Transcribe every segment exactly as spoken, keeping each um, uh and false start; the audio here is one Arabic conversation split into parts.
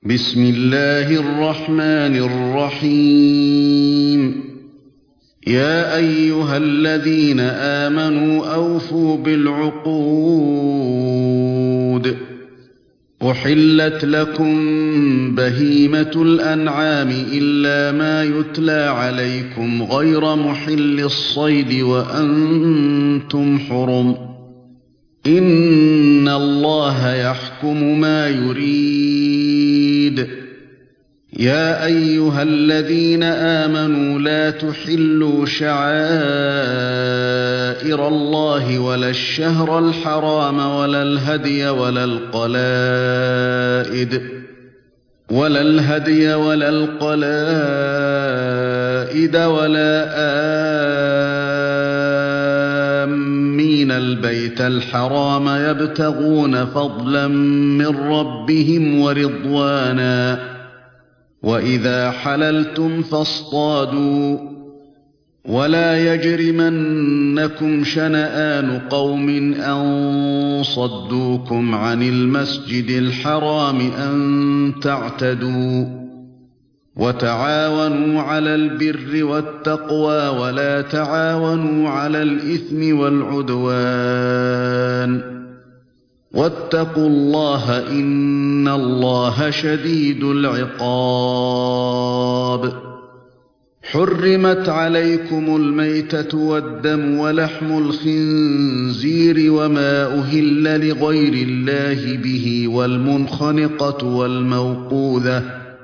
بسم الله الرحمن الرحيم يا أيها الذين آمنوا أوفوا بالعقود أحلت لكم بهيمة الأنعام إلا ما يتلى عليكم غير محل الصيد وأنتم حرم إن الله يحكم ما يريد يا أيها الذين آمنوا لا تحلوا شعائر الله ولا الشهر الحرام ولا الهدي ولا القلائد ولا الهدي ولا القلائد ولا آمين البيت الحرام يبتغون فضلا من ربهم ورضوانا وإذا حللتم فاصطادوا ولا يجرمنكم شنآن قوم أن صدوكم عن المسجد الحرام أن تعتدوا وتعاونوا على البر والتقوى ولا تعاونوا على الإثم والعدوان واتقوا الله إن الله شديد العقاب حرمت عليكم الميتة والدم ولحم الخنزير وما أهل لغير الله به والمنخنقة والموقوذة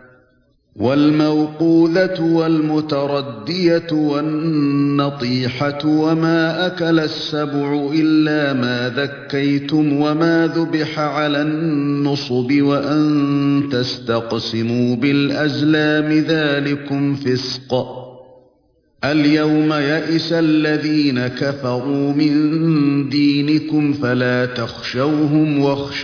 والموقوذة والمتردية والنطيحة وما أكل السبع إلا ما ذكيتم وما ذبح على النصب وأن تستقسموا بالأزلام ذلكم فسق اليوم يئس الذين كفروا من دينكم فلا تخشوهم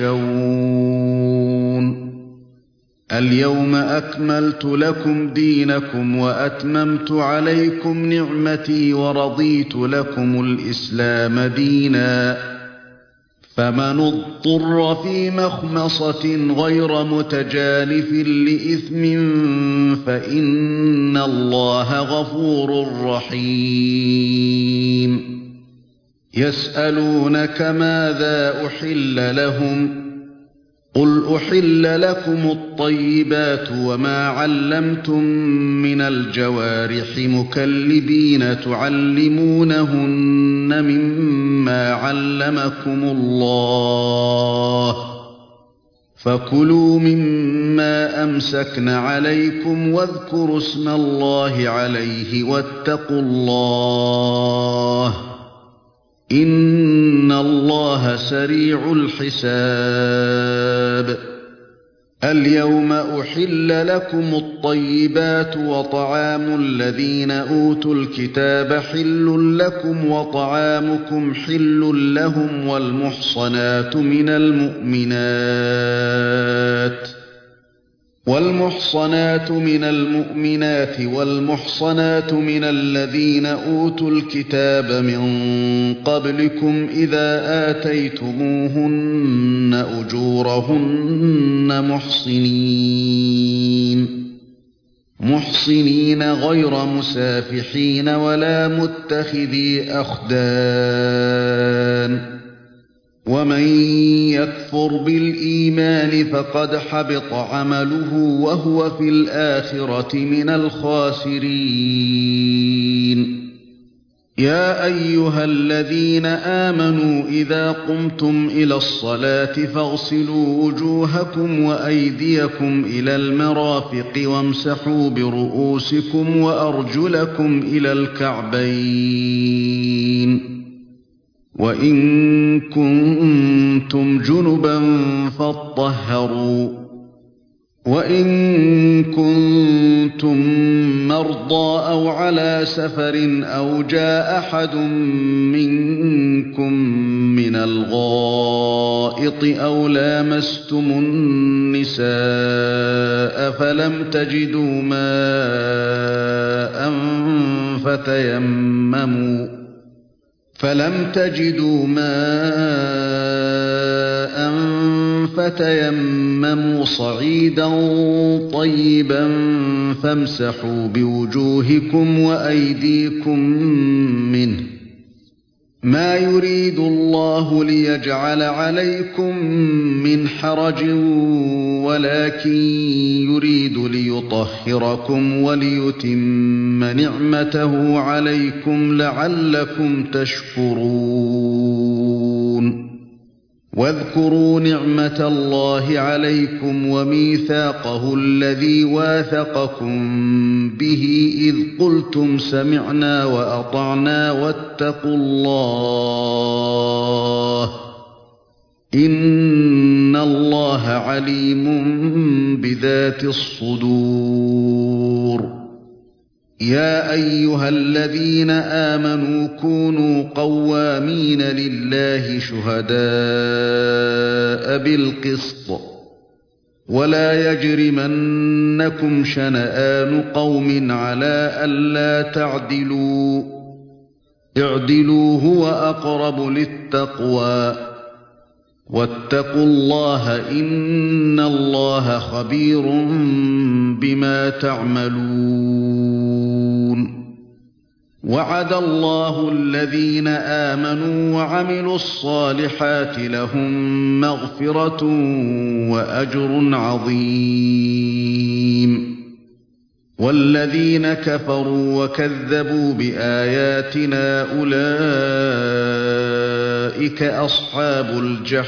واخشون اليوم أكملت لكم دينكم وأتممت عليكم نعمتي ورضيت لكم الإسلام دينا فمن اضطر في مخمصة غير متجانف لإثم فإن الله غفور رحيم يسألونك ماذا أحل لهم قل أحل لكم الطيبات وما علمتم من الجوارح مكلبين تعلمونهن مما علمكم الله فكلوا مما أمسكن عليكم واذكروا اسم الله عليه واتقوا الله إن الله سريع الحساب اليوم أحل لكم الطيبات وطعام الذين أوتوا الكتاب حل لكم وطعامكم حل لهم والمحصنات من المؤمنات والمحصنات من المؤمنات والمحصنات من الذين أوتوا الكتاب من قبلكم إذا آتيتموهن أجورهن محصنين محصنين غير مسافحين ولا متخذي أخدان ومن يكفر بالإيمان فقد حبط عمله وهو في الآخرة من الخاسرين يا أيها الذين آمنوا إذا قمتم إلى الصلاة فاغسلوا وجوهكم وأيديكم إلى المرافق وامسحوا برؤوسكم وأرجلكم إلى الكعبين وإن كنتم جنبا فاطهروا وإن كنتم مرضى أو على سفر أو جاء أحد منكم من الغائط أو لامستم النساء فلم تجدوا ماء فتيمموا فلم تجدوا ماء فتيمموا صعيدا طيبا فامسحوا بوجوهكم وأيديكم منه ما يريد الله ليجعل عليكم من حرج ولكن يريد ليطهركم وليتم نعمته عليكم لعلكم تشكرون واذكروا نعمة الله عليكم وميثاقه الذي واثقكم به إذ قلتم سمعنا وأطعنا واتقوا الله إن الله عليم بذات الصدور يا أيها الذين آمنوا كونوا قوامين لله شهداء بالقسط ولا يجرمنكم شنآن قوم على ألا تعدلوا اعدلوا هو أقرب للتقوى واتقوا الله إن الله خبير بما تعملون وعد الله الذين آمنوا وعملوا الصالحات لهم مغفرة وأجر عظيم والذين كفروا وكذبوا بآياتنا أولئك أصحاب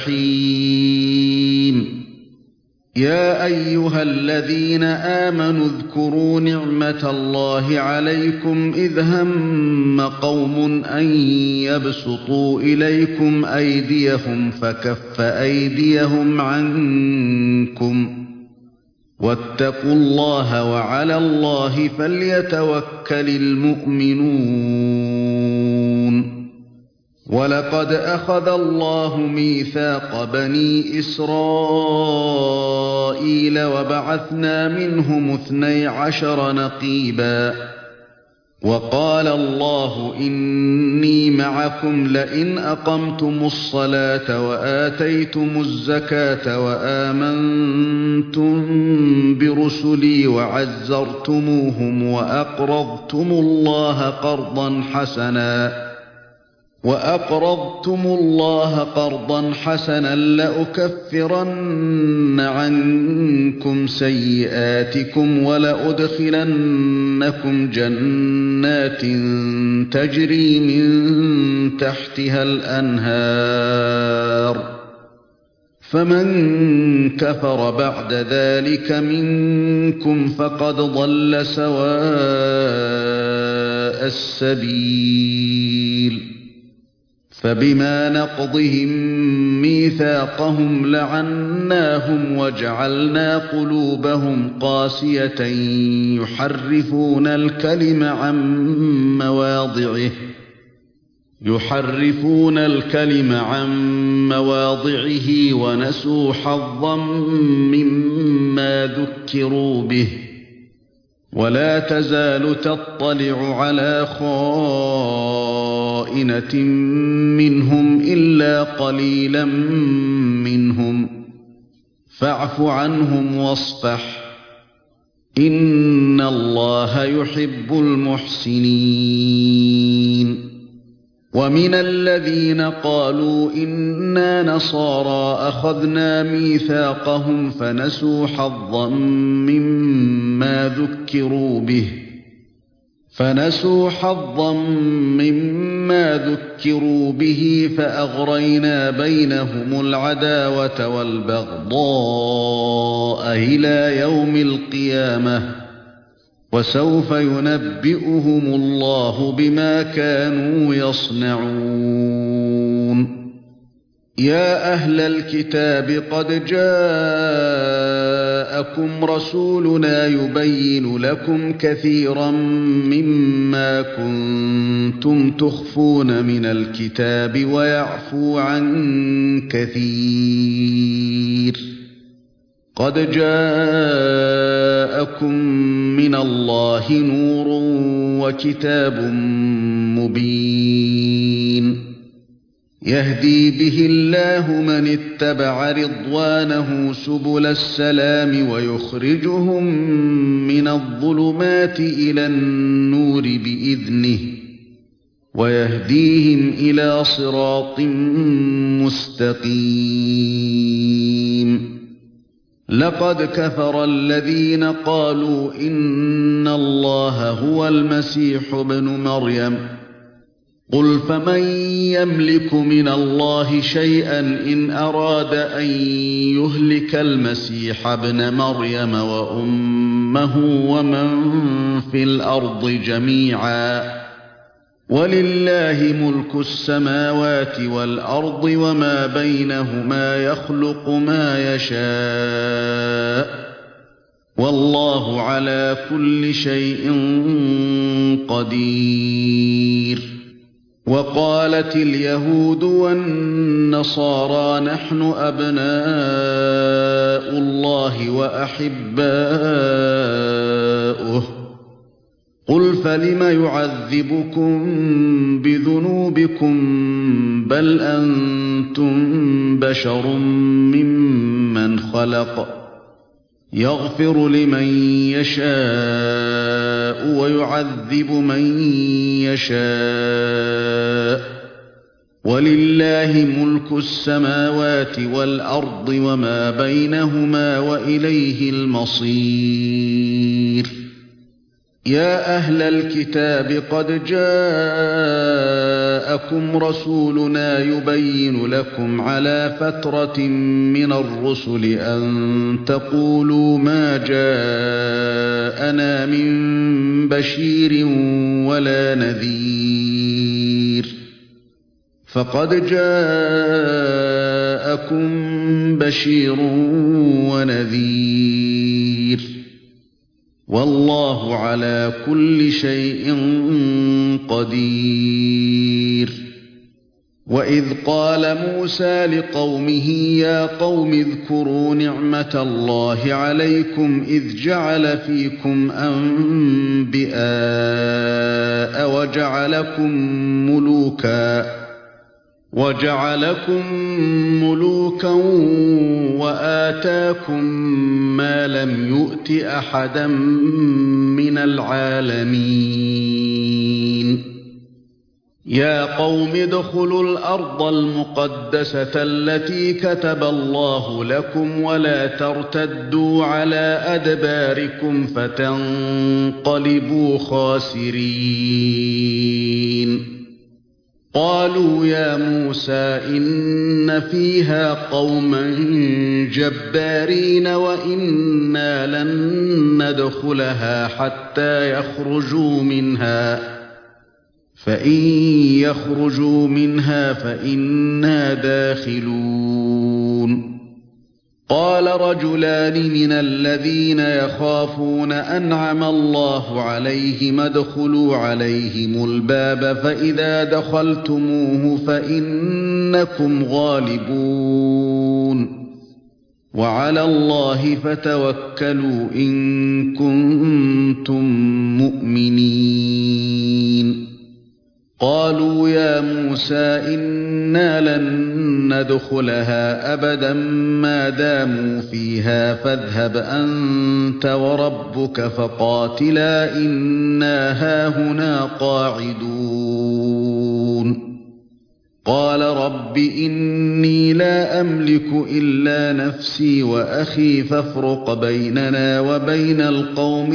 الجحيم يا أيها الذين آمنوا اذكروا نعمة الله عليكم إذ هم قوم أن يبسطوا إليكم أيديهم فكف أيديهم عنكم واتقوا الله وعلى الله فليتوكل المؤمنون ولقد أخذ الله ميثاق بني إسرائيل وبعثنا منهم اثني عشر نقيبا وقال الله إني معكم لئن أقمتم الصلاة وآتيتم الزكاة وآمنتم برسلي وعزرتموهم وأقرضتم الله قرضا حسنا وأقرضتم الله قرضا حسنا لأكفرن عنكم سيئاتكم ولأدخلنكم جنات تجري من تحتها الأنهار فمن كفر بعد ذلك منكم فقد ضل سواء السبيل فبما نقضهم ميثاقهم لعناهم وجعلنا قلوبهم قاسية يحرفون الكلم عن مواضعه يحرفون الكلم عن مواضعه ونسوا حظا مما ذكروا به ولا تزال تطلع على خائنة منهم إلا قليلا منهم فاعف عنهم واصفح إن الله يحب المحسنين ومن الذين قالوا إنا نصارى أخذنا ميثاقهم فنسوا حظا مما ذكروا به فنسوا حظا مما ذكروا به فأغرينا بينهم العداوة والبغضاء إلى يوم القيامة وسوف ينبئهم الله بما كانوا يصنعون يا أهل الكتاب قد جاءكم رسولنا يبين لكم كثيرا مما كنتم تخفون من الكتاب ويعفو عن كثير قد جاءكم من الله نور وكتاب مبين يهدي به الله من اتبع رضوانه سبل السلام ويخرجهم من الظلمات إلى النور بإذنه ويهديهم إلى صراط مستقيم. لقد كفر الذين قالوا إن الله هو المسيح ابن مريم قل فمن يملك من الله شيئا إن أراد أن يهلك المسيح ابن مريم وأمه ومن في الأرض جميعا ولله ملك السماوات والأرض وما بينهما يخلق ما يشاء والله على كل شيء قدير. وقالت اليهود والنصارى نحن أبناء الله وأحباؤه قل فلم يعذبكم بذنوبكم بل أنتم بشر ممن خلق يغفر لمن يشاء ويعذب من يشاء ولله ملك السماوات والأرض وما بينهما وإليه المصير. يا أهل الكتاب قد جاءكم رسولنا يبين لكم على فترة من الرسل أن تقولوا ما جاءنا من بشير ولا نذير فقد جاءكم بشير ونذير والله على كل شيء قدير. وإذ قال موسى لقومه يا قوم اذكروا نعمة الله عليكم إذ جعل فيكم أنبياء وجعلكم ملوكا وجعلكم ملوكا وآتاكم ما لم يؤت أحدا من العالمين. يا قوم ادخلوا الأرض المقدسة التي كتب الله لكم ولا ترتدوا على أدباركم فتنقلبوا خاسرين. قالوا يا موسى إن فيها قوما جبارين وإنا لن ندخلها حتى يخرجوا منها فإن يخرجوا منها فإنا داخلون. قال رجلان من الذين يخافون أنعم الله عليهم ادخلوا عليهم الباب فإذا دخلتموه فإنكم غالبون وعلى الله فتوكلوا إن كنتم مؤمنين. قالوا يا موسى إنا لن ندخلها أبدا ما داموا فيها فاذهب أنت وربك فقاتلا إنا هاهنا قاعدون. قال رب إني لا أملك إلا نفسي وأخي فافرق بيننا وبين القوم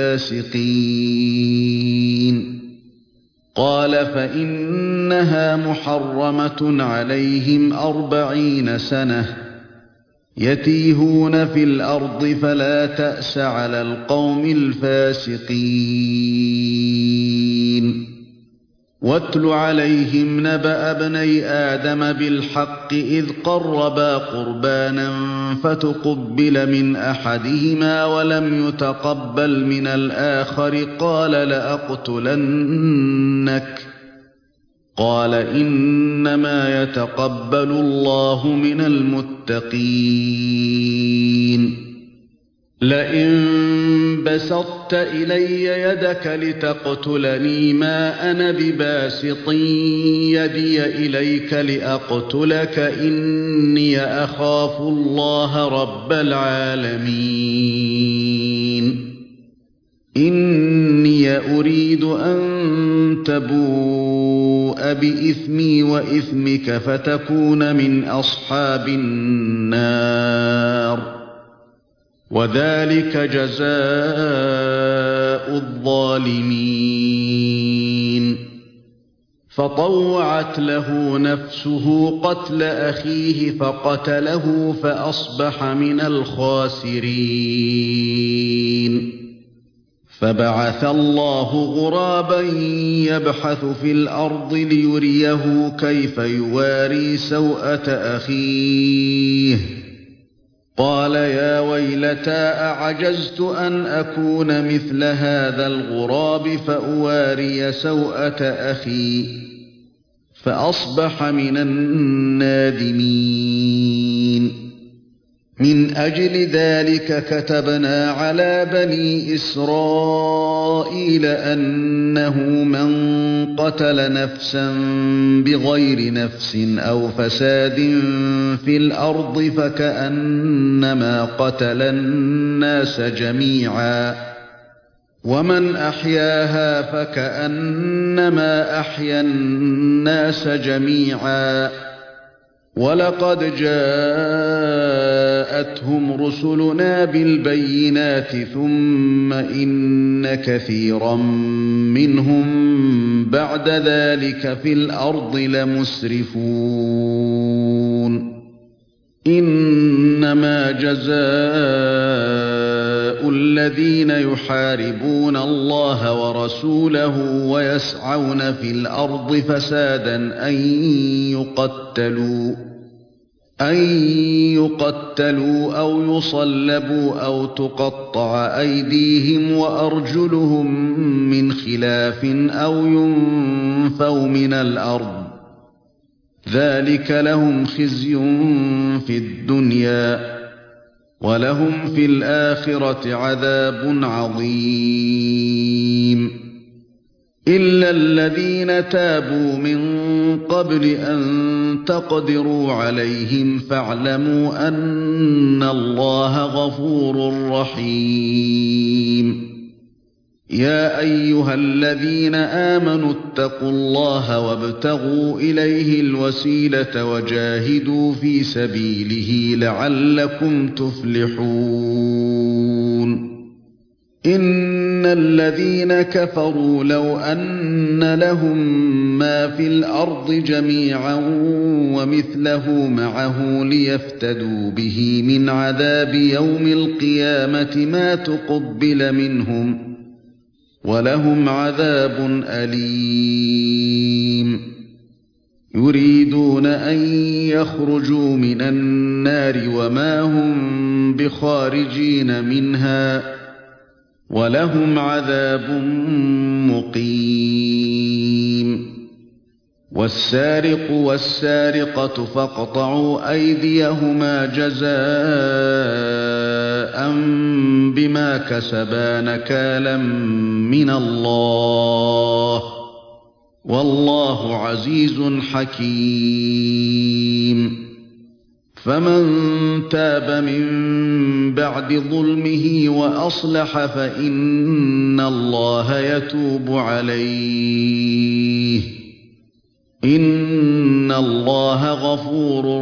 الفاسقين. قال فإنها محرمة عليهم أربعين سنة يتيهون في الأرض فلا تأس على القوم الفاسقين. واتل عليهم نبأ ابني آدم بالحق إذ قربا قربانا فتقبل من أحدهما ولم يتقبل من الآخر قال لأقتلنك قال إنما يتقبل الله من المتقين. لئن بسطت إلي يدك لتقتلني ما أنا بباسط يدي إليك لأقتلك إني أخاف الله رب العالمين إني أريد أن تبوء بإثمي وإثمك فتكون من أصحاب النار وذلك جزاء الظالمين فطوعت له نفسه قتل أخيه فقتله فأصبح من الخاسرين فبعث الله غرابا يبحث في الأرض ليريه كيف يواري سوءة أخيه قال يا ويلتى أعجزت أن أكون مثل هذا الغراب فأواري سوءة أخي فأصبح من النادمين من أجل ذلك كتبنا على بني إسرائيل أنه من قتل نفسا بغير نفس أو فساد في الأرض فكأنما قتل الناس جميعا ومن أحياها فكأنما أحيا الناس جميعا ولقد جاءتهم رسلنا بالبينات ثم إن كثيرا منهم بعد ذلك في الأرض لمسرفون إنما جزاء الذين يحاربون الله ورسوله ويسعون في الأرض فسادا أن يقتلوا أن يقتلوا أو يصلبوا أو تقطع أيديهم وأرجلهم من خلاف أو ينفوا من الأرض ذلك لهم خزي في الدنيا ولهم في الآخرة عذاب عظيم إلا الذين تابوا من قبل أن تقدروا عليهم فاعلموا أن الله غفور رحيم يا أيها الذين آمنوا اتقوا الله وابتغوا إليه الوسيلة وجاهدوا في سبيله لعلكم تفلحون إن الذين كفروا لو أن لهم ما في الأرض جميعا ومثله معه ليفتدوا به من عذاب يوم القيامة ما تقبل منهم ولهم عذاب أليم يريدون أن يخرجوا من النار وما هم بخارجين منها ولهم عذاب مقيم والسارق والسارقة فاقطعوا أيديهما جزاء بما كسبا نكالا من الله والله عزيز حكيم فمن تاب من بعد ظلمه وأصلح فإن الله يتوب عليه إن الله غفور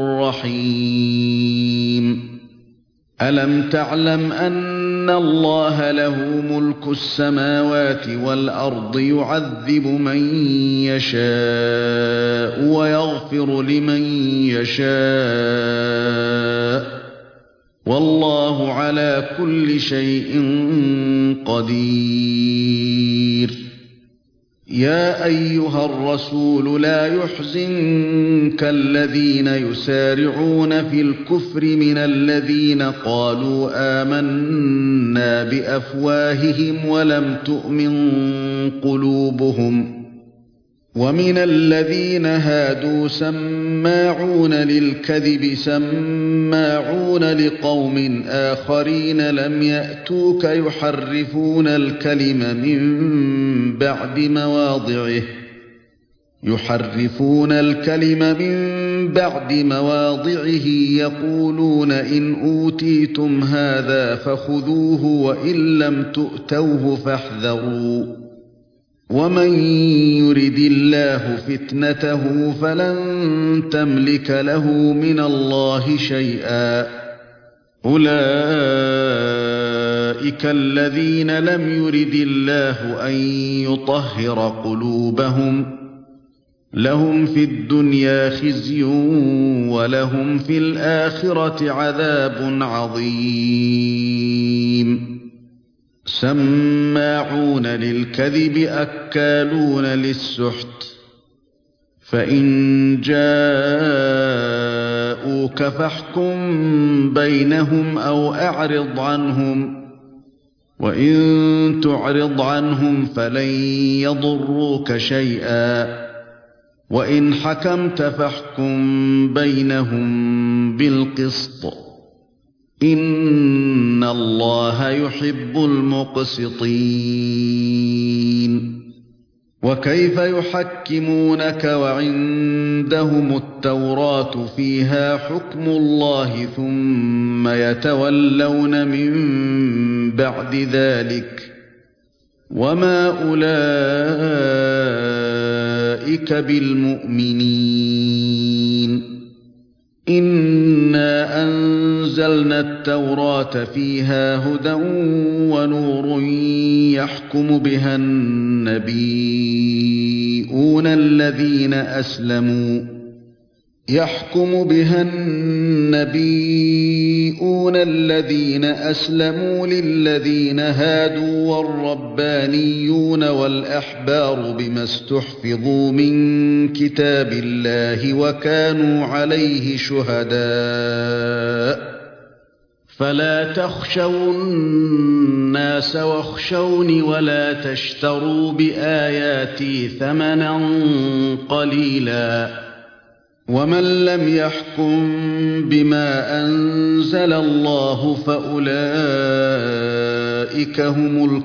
رحيم ألم تعلم أن الله له ملك السماوات والأرض يعذب من يشاء ويغفر لمن يشاء والله على كل شيء قدير يا أيها الرسول لا يحزنك الذين يسارعون في الكفر من الذين قالوا آمنا بأفواههم ولم تؤمن قلوبهم ومن الذين هادوا سماعون للكذب سماعون لقوم آخرين لم يأتوك يحرفون الكلم من بعد مواضعه يحرفون الكلم من بعد مواضعه يقولون إن أوتيتم هذا فخذوه وإن لم تؤتوه فاحذروا ومن يرد الله فتنته فلن تملك له من الله شيئا أولئك الذين لم يرد الله أن يطهر قلوبهم لهم في الدنيا خزي ولهم في الآخرة عذاب عظيم سماعون للكذب أكالون للسحت فإن جاءوك فاحكم بينهم أو أعرض عنهم وإن تعرض عنهم فلن يضروك شيئا وإن حكمت فاحكم بينهم بالقسط إن الله يحب المقسطين وكيف يحكمونك وعندهم التوراة فيها حكم الله ثم يتولون من بعد ذلك وما أولئك بالمؤمنين إنا أنزلنا التوراة فيها هدى ونور يحكم بها النبيون الذين أسلموا يحكم بها النبيون الذين أسلموا للذين هادوا والربانيون والأحبار بما استحفظوا من كتاب الله وكانوا عليه شهداء فلا تخشوا الناس واخشوني ولا تشتروا بآياتي ثمنا قليلا ومن لم يحكم بما أنزل الله فأولئك هم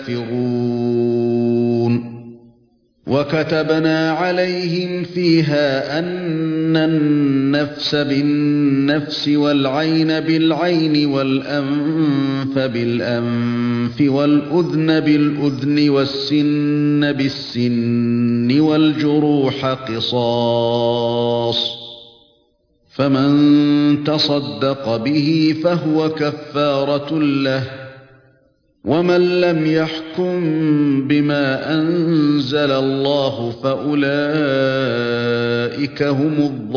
الكافرون وكتبنا عليهم فيها أن النفس بالنفس والعين بالعين والأنف بالأنف والأذن بالأذن والسن بالسن والجروح قصاص فمن تصدق به فهو كفارة له ومن لم يحكم بما أنزل الله فأولئك هم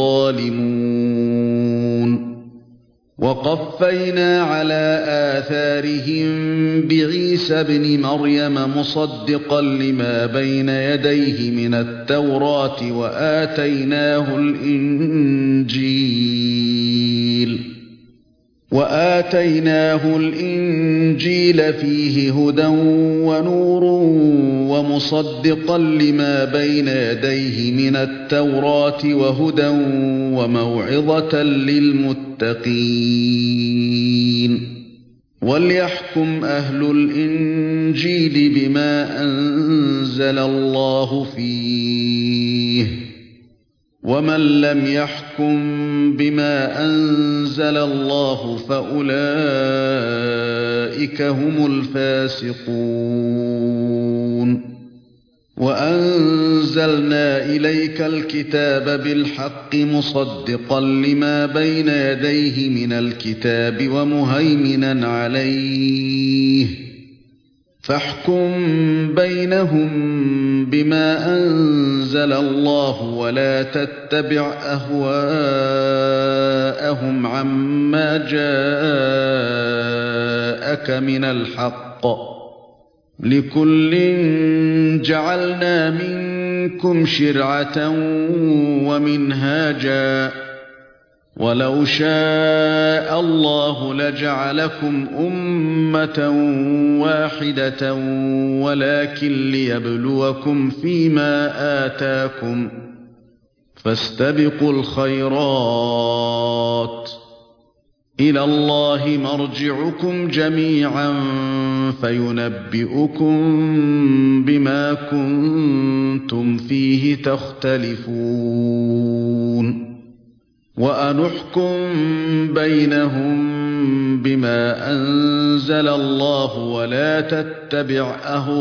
الظالمون وقفينا على آثارهم بعيسى ابن مريم مصدقا لما بين يديه من التوراة وآتيناه الإنجيل وآتيناه الإنجيل فيه هدى ونور ومصدقا لما بين يديه من التوراة وهدى وموعظة للمتقين وليحكم أهل الإنجيل بما أنزل الله فيه ومن لم يحكم بما أنزل الله فأولئك هم الفاسقون وأنزلنا إليك الكتاب بالحق مصدقا لما بين يديه من الكتاب ومهيمنا عليه فاحكم بينهم بما أنزل الله ولا تتبع أهواءهم عما جاءك من الحق لكل جعلنا منكم شرعة ومنهاجا وَلَوْ شَاءَ اللَّهُ لَجَعَلَكُمْ أُمَّةً وَاحِدَةً وَلَكِن لِّيَبْلُوَكُمْ فِيمَا آتَاكُمْ ۖ فَاسْتَبِقُوا الْخَيْرَاتِ ۚ إِلَى اللَّهِ مَرْجِعُكُمْ جَمِيعًا فَيُنَبِّئُكُم بِمَا كُنتُمْ فِيهِ تَخْتَلِفُونَ وَأَنِ احْكُم بَيْنَهُم بِمَا أَنزَلَ اللَّهُ وَلَا تَتَّبِعْ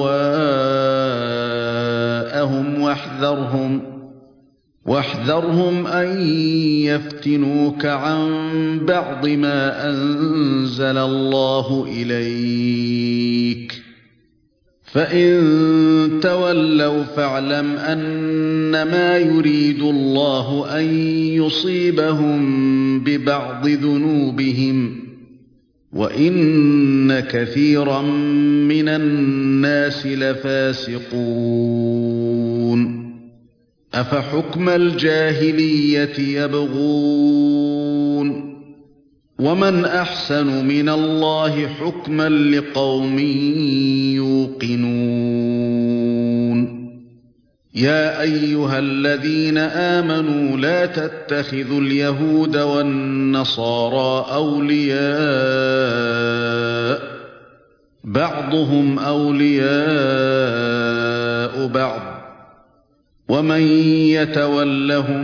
أَهْوَاءَهُمْ وَاحْذَرْهُمْ واحذرهم أن يفتنوك عن بعض ما أنزل الله إليك فإن تولوا فاعلم أنما يريد الله أن يصيبهم ببعض ذنوبهم وإن كثيرا من الناس لفاسقون أفحكم الجاهلية يبغون ومن أحسن من الله حكما لقوم يوقنون يا أيها الذين آمنوا لا تتخذوا اليهود والنصارى أولياء بعضهم أولياء بعض ومن يتولهم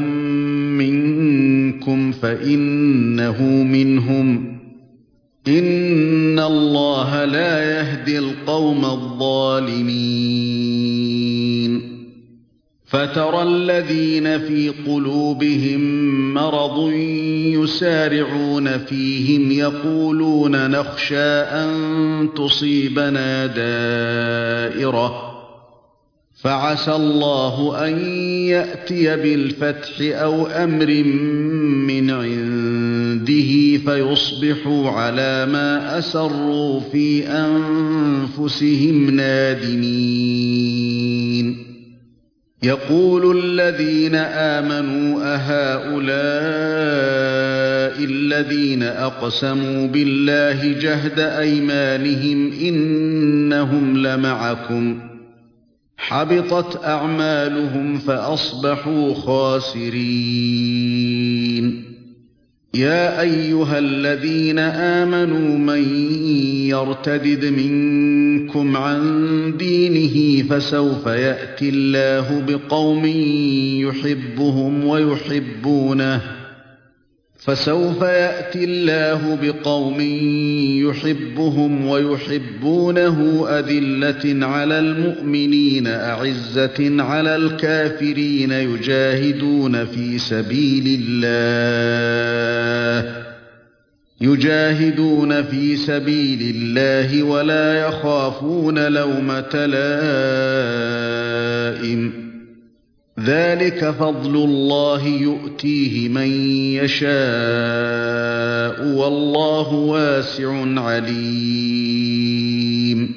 منكم فإنه منهم إن الله لا يهدي القوم الظالمين فترى الذين في قلوبهم مرض يسارعون فيهم يقولون نخشى أن تصيبنا دائرة فعسى الله أن يأتي بالفتح أو أمر من عنده فيصبحوا على ما أسروا في أنفسهم نادمين يقول الذين آمنوا أهؤلاء الذين أقسموا بالله جهد أيمانهم إنهم لمعكم حبطت أعمالهم فأصبحوا خاسرين يا أيها الذين آمنوا من يرتدد منكم عن دينه فسوف يأتي الله بقوم يحبهم ويحبونه فسوف يأتي الله بقوم يحبهم ويحبونه أذلة على المؤمنين أعزة على الكافرين يجاهدون في سبيل الله يجاهدون في سبيل الله ولا يخافون لومة لائم ذلك فضل الله يؤتيه من يشاء والله واسع عليم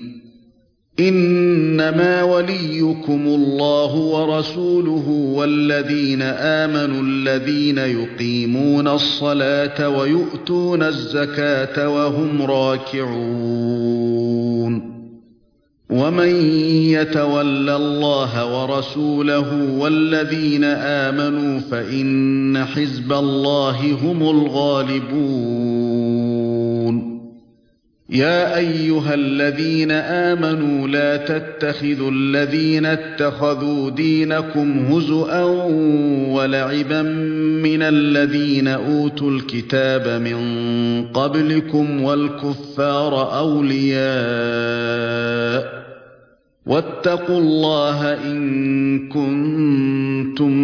إنما وليكم الله ورسوله والذين آمنوا الذين يقيمون الصلاة ويؤتون الزكاة وهم راكعون ومن يتول الله ورسوله والذين آمنوا فإن حزب الله هم الغالبون يا أيها الذين آمنوا لا تتخذوا الذين اتخذوا دينكم هزؤا ولعبا من الذين أوتوا الكتاب من قبلكم والكفار أولياء واتقوا الله إن كنتم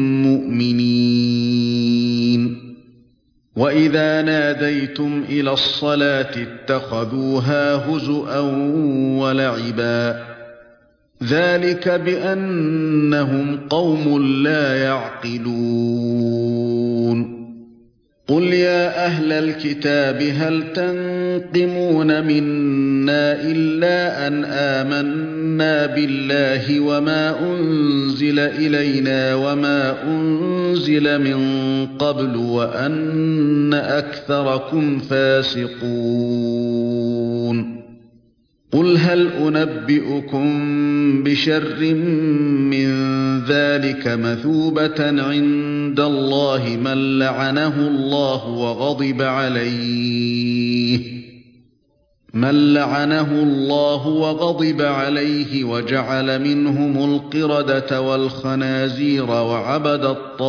مؤمنين وإذا ناديتم إلى الصلاة اتخذوها هزؤا ولعبا ذلك بأنهم قوم لا يعقلون قل يا أهل الكتاب هل تنقمون منا إلا أن آمنا بالله وما أنزل إلينا وما أنزل من قبل وأن أكثركم فاسقون قل هل أنبئكم بشر من ذلك مثوبة عند الله من لعنه الله وغضب عليه من لعنه الله وغضب عليه وجعل منهم القردة والخنازير وعبد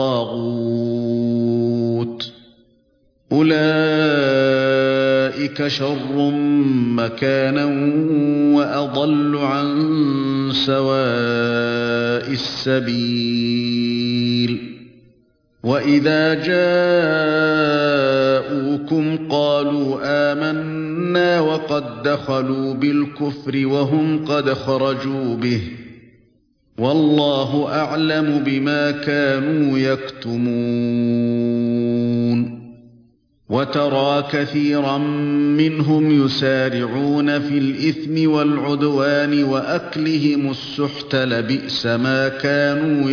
الطاغوت أولئك شر مكانا وأضل عن سواء السبيل وإذا جاءوكم قالوا آمنا وقد دخلوا بالكفر وهم قد خرجوا به والله أعلم بما كانوا يكتمون وترى كثيرا منهم يسارعون في الإثم والعدوان وأكلهم السحت لبئس ما كانوا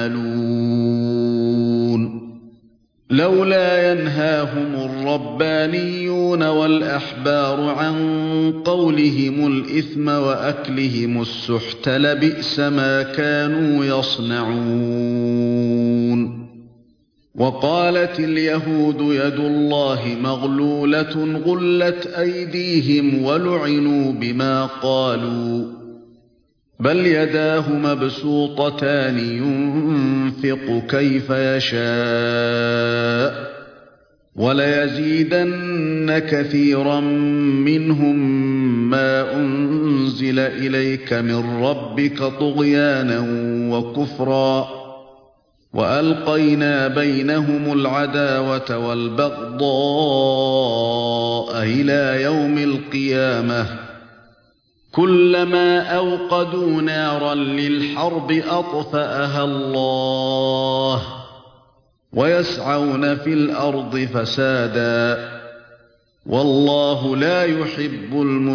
يعملون لولا ينهاهم الربانيون والأحبار عن قولهم الإثم وأكلهم السحت لبئس ما كانوا يصنعون وقالت اليهود يد الله مغلولة غلت أيديهم ولعنوا بما قالوا بل يداه مبسوطتان ينفق كيف يشاء وليزيدن كثيرا منهم ما أنزل إليك من ربك طغيانا وكفرا وألقينا بينهم العداوة والبغضاء إلى يوم القيامة كلما أوقدوا نارا للحرب أطفأها الله ويسعون في الأرض فسادا والله لا يحب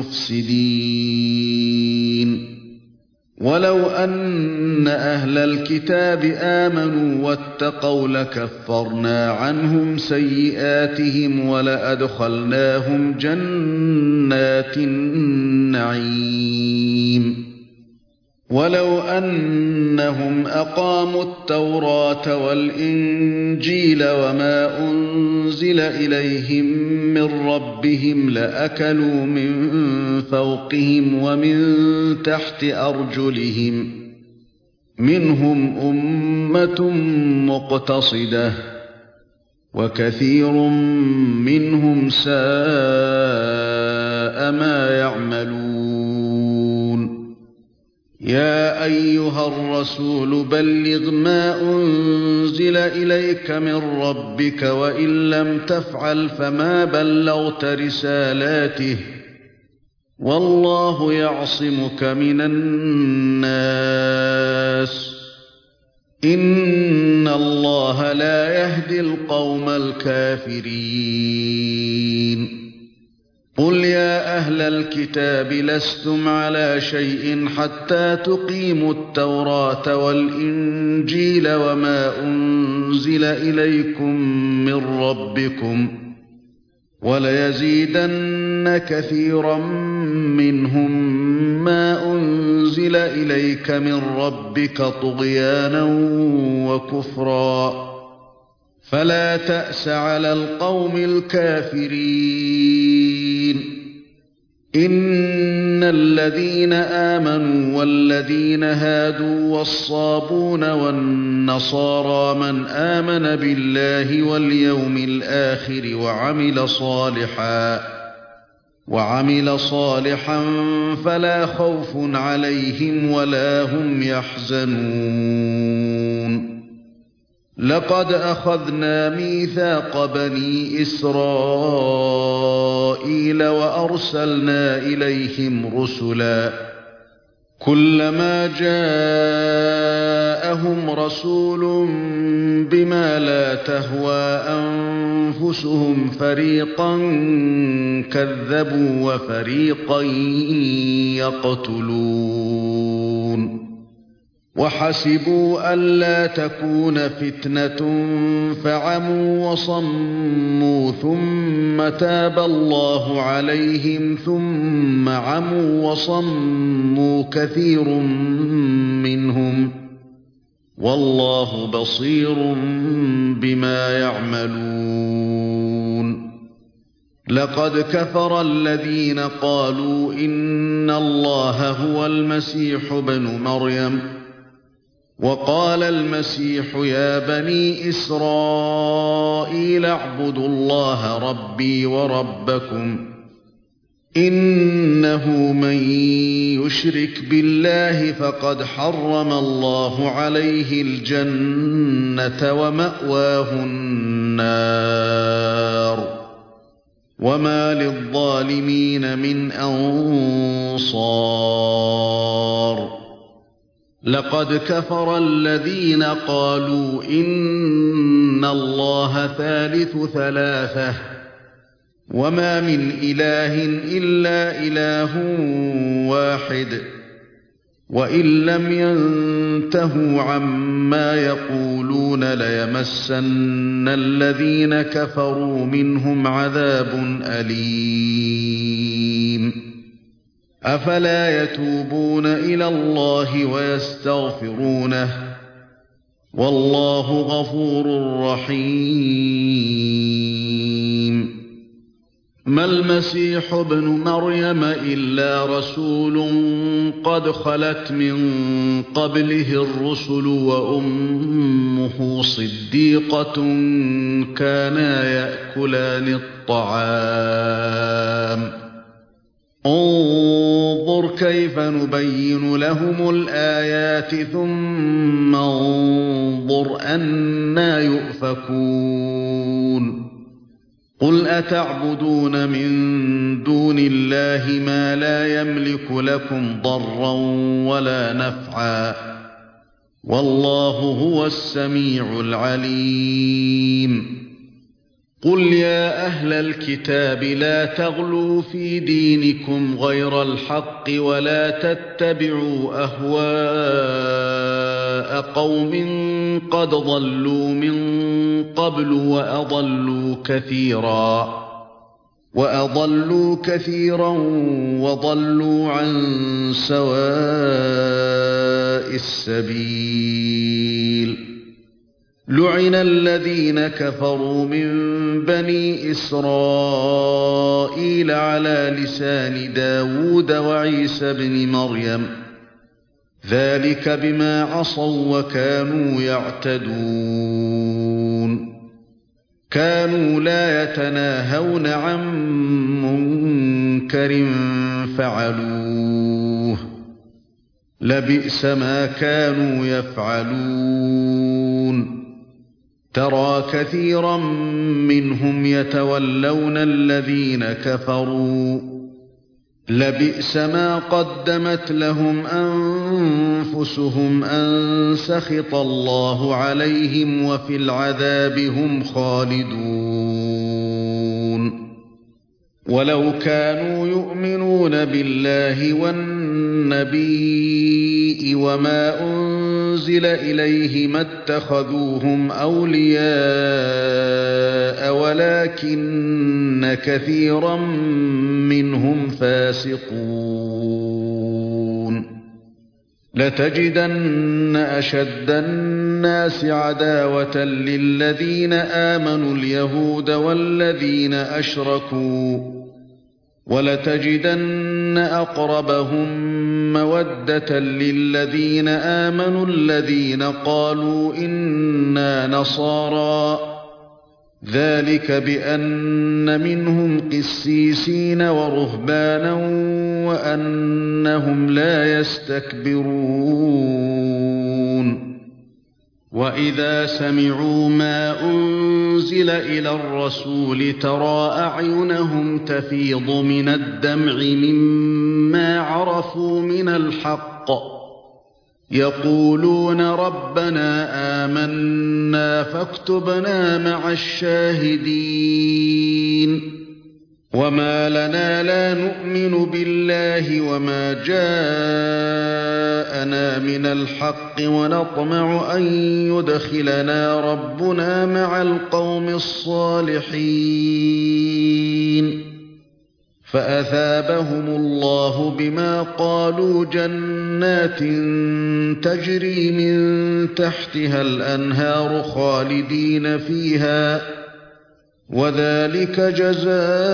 المفسدين ولو أن أهل الكتاب آمنوا واتقوا لكفرنا عنهم سيئاتهم ولأدخلناهم جنات النعيم ولو أنهم أقاموا التوراة والإنجيل وما أنزل إليهم من ربهم لأكلوا من فوقهم ومن تحت أرجلهم منهم أمة مقتصدة وكثير منهم ساء ما يعملون يا أيها الرسول بلغ ما أنزل إليك من ربك وإن لم تفعل فما بلغت رسالاته والله يعصمك من الناس إن الله لا يهدي القوم الكافرين قل يا أهل الكتاب لستم على شيء حتى تقيموا التوراة والإنجيل وما أنزل إليكم من ربكم وليزيدن كثيرا منهم ما أنزل إليك من ربك طغيانا وكفرا فلا تأس على القوم الكافرين إن الذين آمنوا والذين هادوا والصابون والنصارى من آمن بالله واليوم الآخر وعمل صالحا وعمل صالحا فلا خوف عليهم ولا هم يحزنون لقد أخذنا ميثاق بني إسرائيل وأرسلنا إليهم رسلا كلما جاءهم رسول بما لا تهوى أنفسهم فريقا كذبوا وفريقا يقتلون وحسبوا ألا تكون فتنة فعموا وصموا ثم تاب الله عليهم ثم عموا وصموا كثير منهم والله بصير بما يعملون لقد كفر الذين قالوا إن الله هو المسيح ابن مريم وقال المسيح يا بني إسرائيل اعبدوا الله ربي وربكم إنه من يشرك بالله فقد حرم الله عليه الجنة ومأواه النار وما للظالمين من أنصار لقد كفر الذين قالوا إن الله ثالث ثلاثة وما من إله إلا إله واحد وإن لم ينتهوا عما يقولون ليمسن الذين كفروا منهم عذاب أليم أفلا يتوبون إلى الله ويستغفرونه والله غفور رحيم ما المسيح ابن مريم إلا رسول قد خلت من قبله الرسل وأمه صديقة كانا يأكلان الطعام انظر كيف نبين لهم الآيات ثم انظر أنى يؤفكون قل أتعبدون من دون الله ما لا يملك لكم ضرا ولا نفعا والله هو السميع العليم قل يا أهل الكتاب لا تغلوا في دينكم غير الحق ولا تتبعوا أهواء قوم قد ضلوا من قبل وأضلوا كثيرا وأضلوا كثيرا وضلوا عن سواء السبيل لعن الذين كفروا من بني إسرائيل على لسان داود وعيسى بن مريم ذلك بما عصوا وكانوا يعتدون كانوا لا يتناهون عن منكر فعلوه لبئس ما كانوا يفعلون ترى كثيرا منهم يتولون الذين كفروا لبئس ما قدمت لهم أنفسهم أن سخط الله عليهم وفي العذاب هم خالدون ولو كانوا يؤمنون بالله والنبي وما أنزل إليه ما اتخذوهم أولياء ولكن كثيرا منهم فاسقون لتجدن أشد الناس عداوة للذين آمنوا اليهود والذين أشركوا ولتجدن أقربهم مودة للذين آمنوا الذين قالوا إنا نصارى ذلك بأن منهم قسيسين ورهبانا وأنهم لا يستكبرون وإذا سمعوا ما أنزل إلى الرسول ترى أعينهم تفيض من الدمع مما عرفوا من الحق يقولون ربنا آمنا فاكتبنا مع الشاهدين وما لنا لا نؤمن بالله وما جاءنا من الحق ونطمع أن يدخلنا ربنا مع القوم الصالحين فأثابهم الله بما قالوا جنات تجري من تحتها الأنهار خالدين فيها وذلك جزاء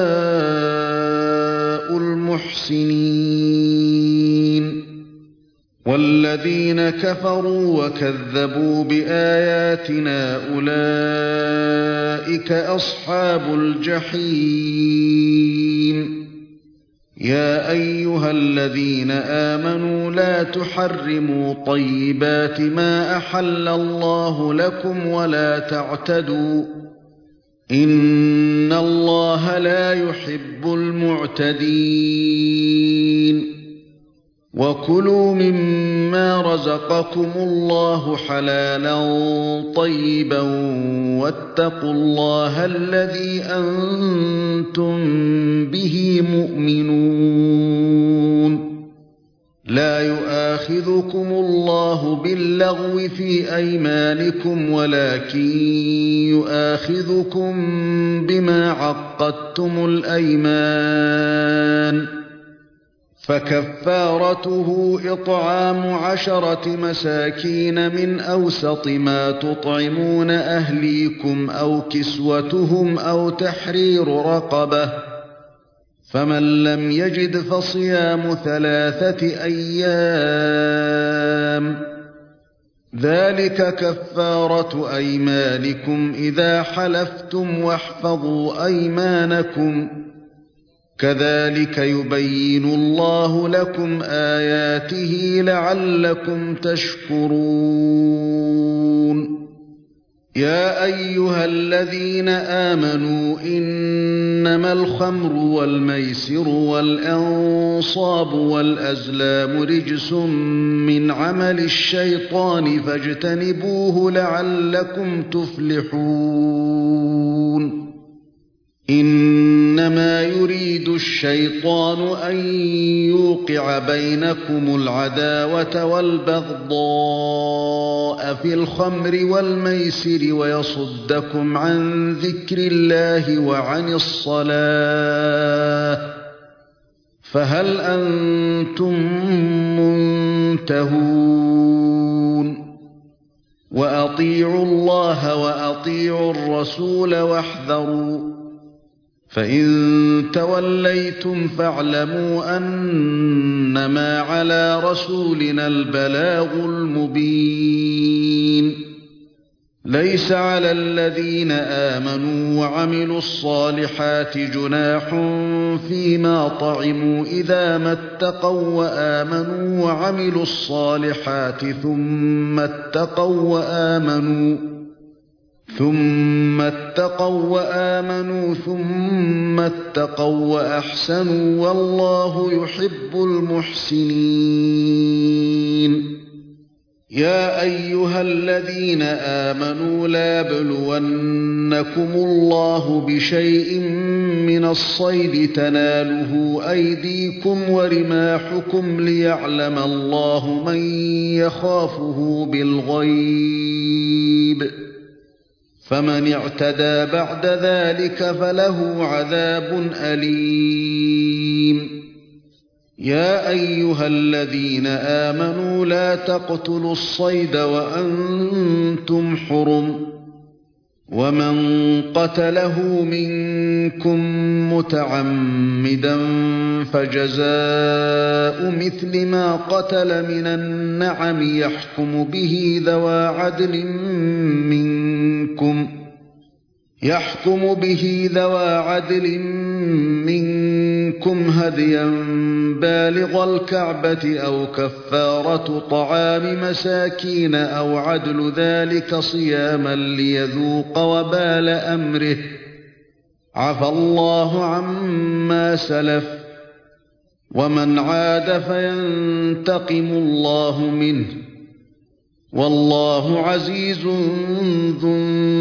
المحسنين والذين كفروا وكذبوا بآياتنا أولئك أصحاب الجحيم يا أيها الذين آمنوا لا تحرموا طيبات ما أحل الله لكم ولا تعتدوا إن الله لا يحب المعتدين وكلوا مما رزقكم الله حلالا طيبا واتقوا الله الذي أنتم به مؤمنون لا يؤاخذكم الله باللغو في أيمانكم ولكن يؤاخذكم بما عقدتم الأيمان فكفارته إطعام عشرة مساكين من أوسط ما تطعمون أهليكم أو كسوتهم أو تحرير رقبة فمن لم يجد فصيام ثلاثة أيام ذلك كفارة أيمانكم إذا حلفتم واحفظوا أيمانكم كذلك يبين الله لكم آياته لعلكم تشكرون يا أيها الذين آمنوا إنما الخمر والميسر والأنصاب والأزلام رجس من عمل الشيطان فاجتنبوه لعلكم تفلحون إنما يريد الشيطان أن يوقع بينكم العداوة والبغضاء في الخمر والميسر ويصدكم عن ذكر الله وعن الصلاة فهل أنتم منتهون وأطيعوا الله وأطيعوا الرسول واحذروا فإن توليتم فاعلموا أنما على رسولنا البلاغ المبين ليس على الذين آمنوا وعملوا الصالحات جناح فيما طعموا إذا ما اتقوا وآمنوا وعملوا الصالحات ثم اتقوا وآمنوا ثم اتقوا وآمنوا ثم اتقوا وأحسنوا والله يحب المحسنين يا أيها الذين آمنوا لا يبلونكم الله بشيء من الصيد تناله أيديكم ورماحكم ليعلم الله من يخافه بالغيب فمن اعتدى بعد ذلك فله عذاب أليم يا أيها الذين آمنوا لا تقتلوا الصيد وأنتم حرم ومن قتله منكم متعمدا فجزاء مثل ما قتل من النعم يحكم به ذوى عدل منكم يحكم به ذوى عدل منكم هديا بالغ الكعبة أو كفارة طعام مساكين أو عدل ذلك صياما ليذوق وبال أمره عفى الله عما سلف ومن عاد فينتقم الله منه والله عزيز ذو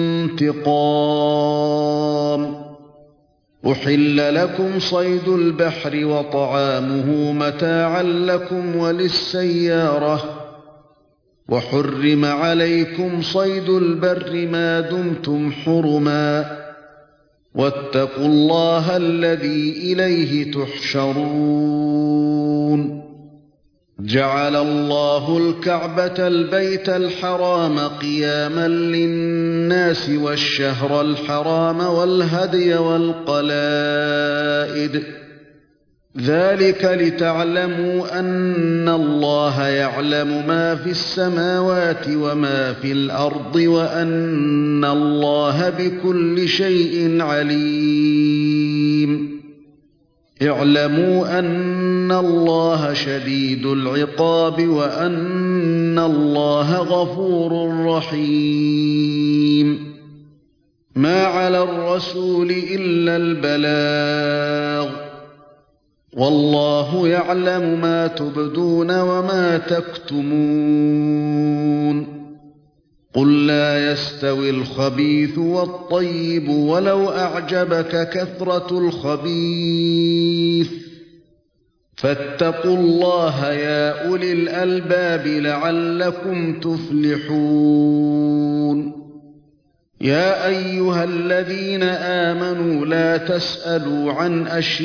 انتقام. أحل لكم صيد البحر وطعامه متاعا لكم وللسيارة وحرم عليكم صيد البر ما دمتم حرما واتقوا الله الذي إليه تحشرون. جعل الله الكعبة البيت الحرام قياما للناس والشهر الحرام والهدي والقلائد ذلك لتعلموا أن الله يعلم ما في السماوات وما في الأرض وأن الله بكل شيء عليم. اعلموا أن الله شديد العقاب وأن الله غفور رحيم. ما على الرسول إلا البلاغ والله يعلم ما تبدون وما تكتمون. قل لا يستوي الخبيث والطيب ولو أعجبك كثرة الخبيث فاتقوا الله يا أولي الألباب لعلكم تفلحون. يا أيها الذين آمنوا لا تسألوا عن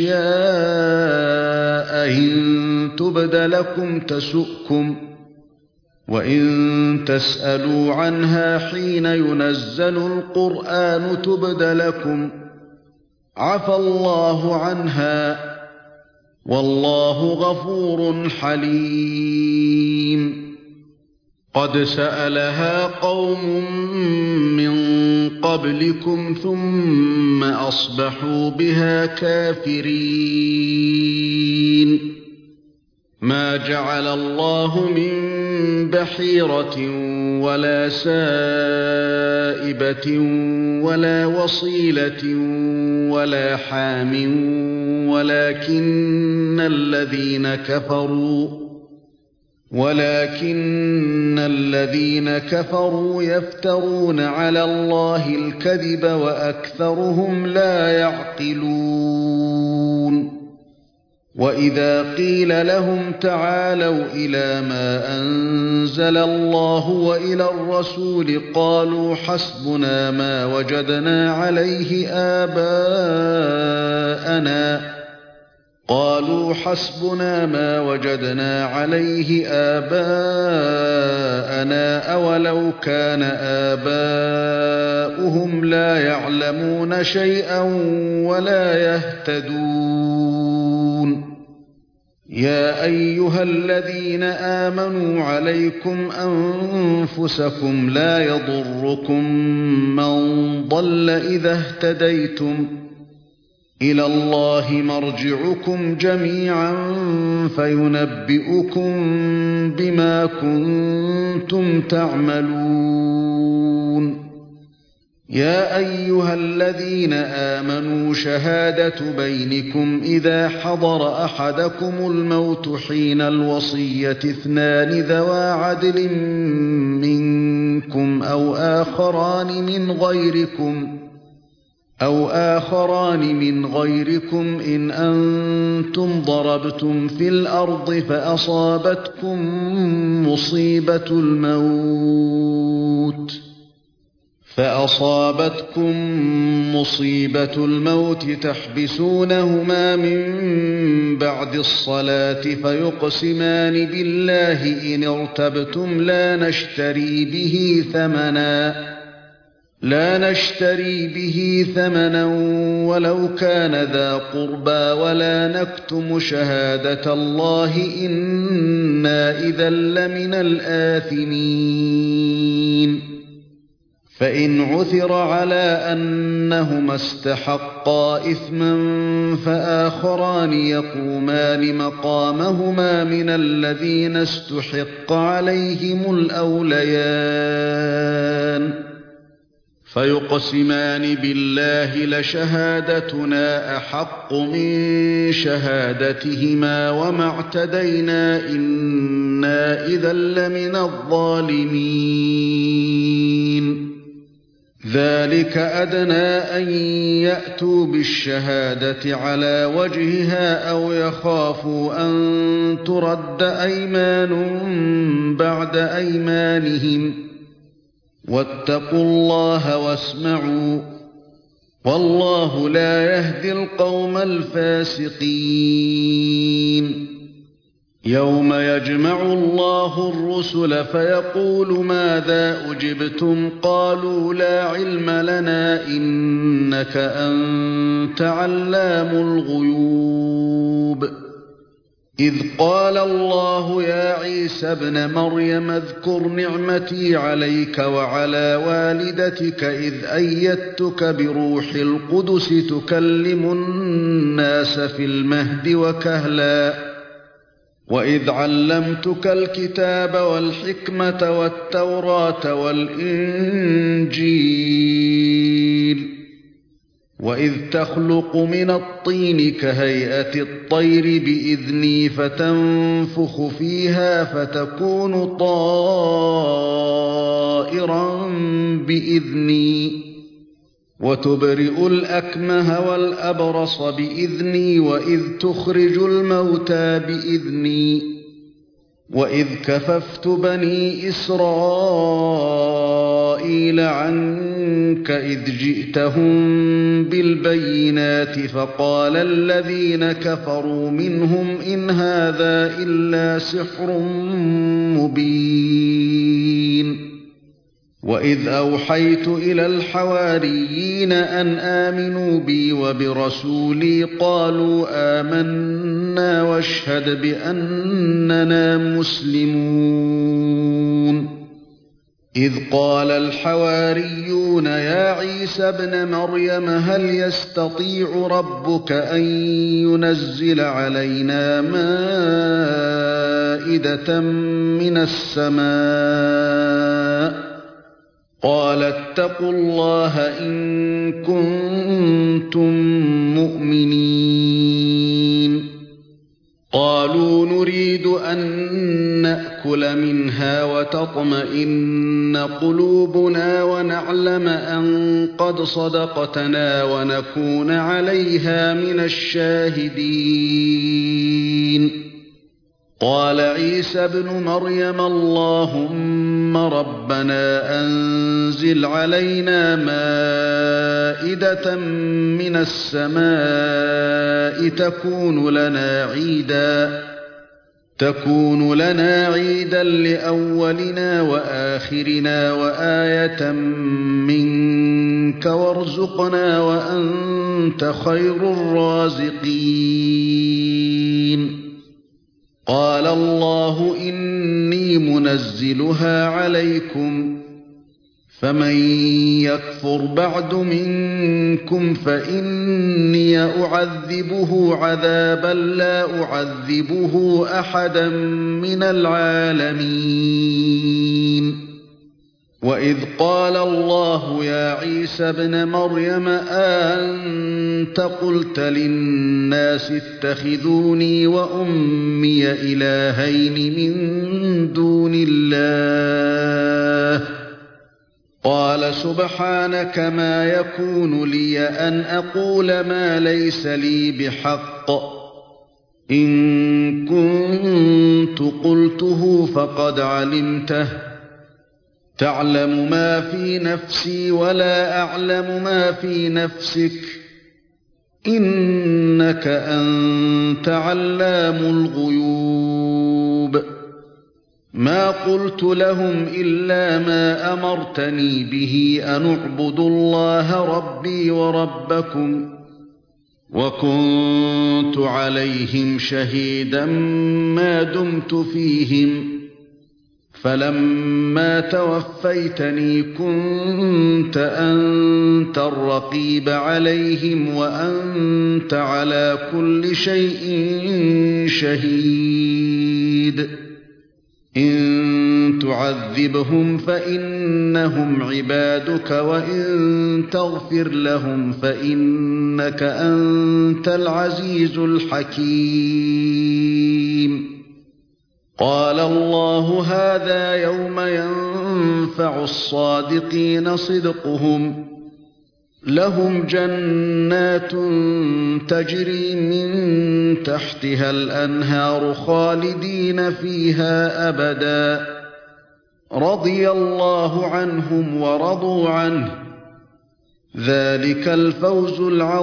أشياء إن تبد لكم تسؤكم وإن تسألوا عنها حين ينزل القرآن تبد لكم عفى الله عنها والله غفور حليم. قد سألها قوم من قبلكم ثم أصبحوا بها كافرين. ما جعل الله من بحيرة ولا سائبة ولا وصيلة ولا حام ولكن الذين كفروا ولكن الذين كفروا يفترون على الله الكذب وأكثرهم لا يعقلون. وإذا قيل لهم تعالوا إلى ما أنزل الله وإلى الرسول قالوا حسبنا ما وجدنا عليه آباءنا قالوا حسبنا ما وجدنا عليه آباءنا أولو كان آباؤهم لا يعلمون شيئا ولا يهتدون. يا أيها الذين آمنوا عليكم أنفسكم لا يضركم من ضل إذا اهتديتم إلى الله مرجعكم جميعا فينبئكم بما كنتم تعملون. يا أيها الذين آمنوا شهادة بينكم إذا حضر أحدكم الموت حين الوصية اثنان ذوى عدل منكم أو آخران من غيركم أو آخران من غيركم إن أنتم ضربتم في الأرض فأصابتكم مصيبة الموت فأصابتكم مصيبة الموت تحبسونهما من بعد الصلاة فيقسمان بالله إن ارتبتم لا نشتري به ثمنا لا نشتري به ثمنا ولو كان ذا قربى ولا نكتم شهادة الله إنا إذا لمن الآثمين. فإن عثر على أنهما استحقا إثما فآخران يقومان مقامهما من الذين استحق عليهم الأوليان فيقسمان بالله لشهادتنا أحق من شهادتهما وما اعتدينا إنا إذا لمن الظالمين ذلك أدنى أن يأتوا بالشهادة على وجهها أو يخافوا أن ترد أيمان بعد أيمانهم واتقوا الله واسمعوا والله لا يهدي القوم الفاسقين يوم يجمع الله الرسل فيقول ماذا أجبتم قالوا لا علم لنا إنك أنت علام الغيوب إذ قال الله يا عيسى ابن مريم اذكر نعمتي عليك وعلى والدتك إذ أيدتك بروح القدس تكلم الناس في المهد وكهلا وإذ علمتك الكتاب والحكمة والتوراة والإنجيل وإذ تخلق من الطين كهيئة الطير بإذني فتنفخ فيها فتكون طائرا بإذني وتبرئ الأكمه والأبرص بإذني وإذ تخرج الموتى بإذني وإذ كففت بني إسرائيل عنك إذ جئتهم بالبينات فقال الذين كفروا منهم إن هذا إلا سحر مبين وإذ أوحيت إلى الحواريين أن آمنوا بي وبرسولي قالوا آمنا واشهد بأننا مسلمون إذ قال الحواريون يا عيسى ابن مريم هل يستطيع ربك أن ينزل علينا مائدة من السماء قال اتقوا الله إن كنتم مؤمنين قالوا نريد أن نأكل منها وتطمئن قلوبنا ونعلم أن قد صدقتنا ونكون عليها من الشاهدين قال عيسى ابن مريم اللهم ربنا أنزل علينا مائدة من السماء تكون لنا عيدا تكون لنا عيدا لأولنا وآخرنا وآية منك وارزقنا وأنت خير الرازقين قال الله إني منزلها عليكم فمن يكفر بعد منكم فإني أعذبه عذابا لا أعذبه أحدا من العالمين وإذ قال الله يا عيسى ابن مريم أأنت قلت للناس اتخذوني وأمي إلهين من دون الله قال سبحانك ما يكون لي أن أقول ما ليس لي بحق إن كنت قلته فقد علمته تعلم ما في نفسي ولا أعلم ما في نفسك إنك أنت علام الغيوب ما قلت لهم إلا ما أمرتني به أن اعبدوا الله ربي وربكم وكنت عليهم شهيدا ما دمت فيهم فلما توفيتني كنت أنت الرقيب عليهم وأنت على كل شيء شهيد إن تعذبهم فإنهم عبادك وإن تغفر لهم فإنك أنت العزيز الحكيم قال الله هذا يوم ينفع الصادقين صدقهم لهم جنات تجري من تحتها الأنهار خالدين فيها أبدا رضي الله عنهم ورضوا عنه ذلك الفوز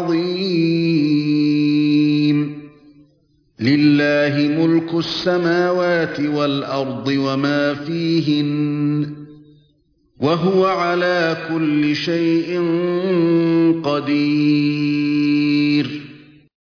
العظيم لله ملك السماوات والأرض وما فيهن وهو على كل شيء قدير